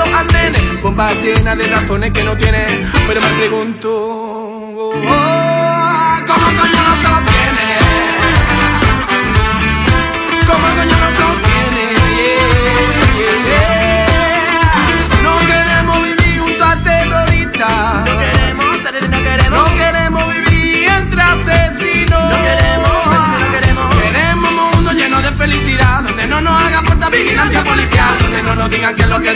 andenes, bombas llenas de razones que no tienen. Pero me pregunto, ¿cómo coño no sostiene? ¿Cómo coño no sostiene? No queremos vivir junto a terroristas. No queremos vivir entre asesinos. No queremos un mundo lleno de felicidad, donde no nos hagan falta vigilancia policial, donde no nos digan que es lo que